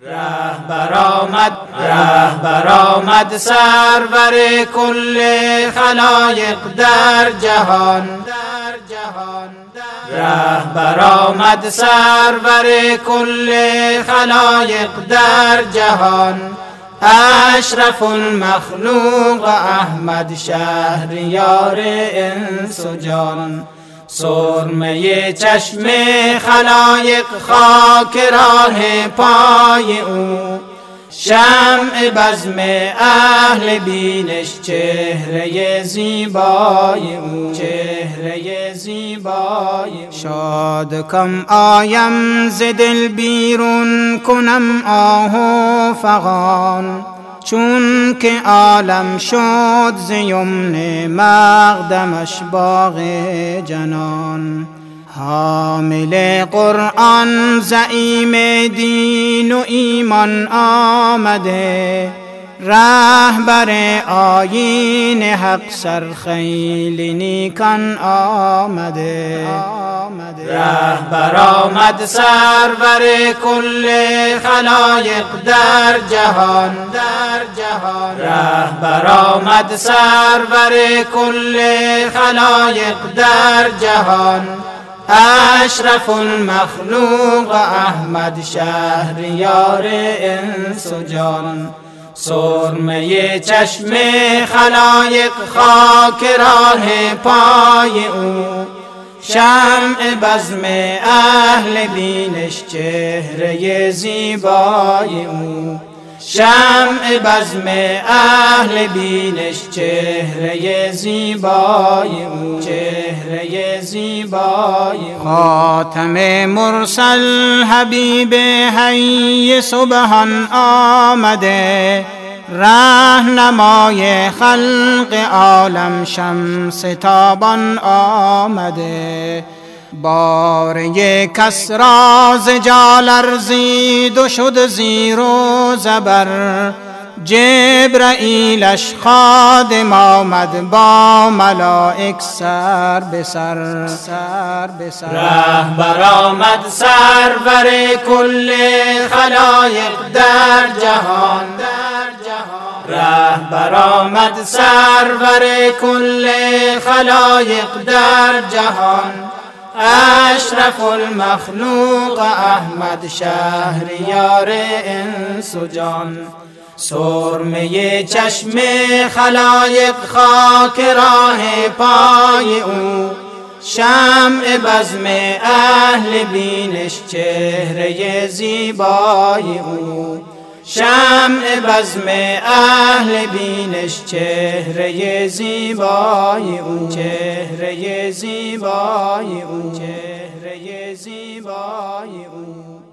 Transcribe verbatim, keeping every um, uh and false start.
رهبر آمد رهبر آمد سرور کل خلایق در جهان رهبر آمد سرور کل خلایق در جهان اشرف المخلوق احمد شهریار انس و جان سرمه چشم خلایق خاک راه پای او شمع بزم اهل بینش چهره زیبای او چهره زیبای او شاد کم آیم ز دل بیرون کنم آه و فغان چون که عالم شد ز یمن مقدمش باغ جنان حامل قرآن زعیم دین و ایمان آمده رهبر آیین حق سرخیل نیکان آمده رهبر آمد سرور کل خلایق در جهان رهبر آمد سرور کل خلایق در جهان اشرف المخلوق احمد شهریار انس و جان سرمه چشم خلایق خاک راه پای او شمع بزم اهل بینش چهره زیبای او شمع بزم اهل بینش چهره زیبای او چهره زیبای او خاتم مرسل حبیب حی سبحان آمده رهنمای خلق عالم شمس تابان آمده باره کسری ز جا لرزید و شد زیر و زبر جبرائیلش خادم آمد با ملائک سر به سر سر به سر رهبر آمد سرور کل خلایق در جهان رهبر آمد سرور کل خلایق در جهان اشرف المخلوق احمد شهریار انس و جان سرمه چشم خلایق خاک راه پای او شمع بزم اهل بینش چهره زیبای او شمع بزم اهل بینش چهره زیبای او چهره زیبای او چهره زیبای او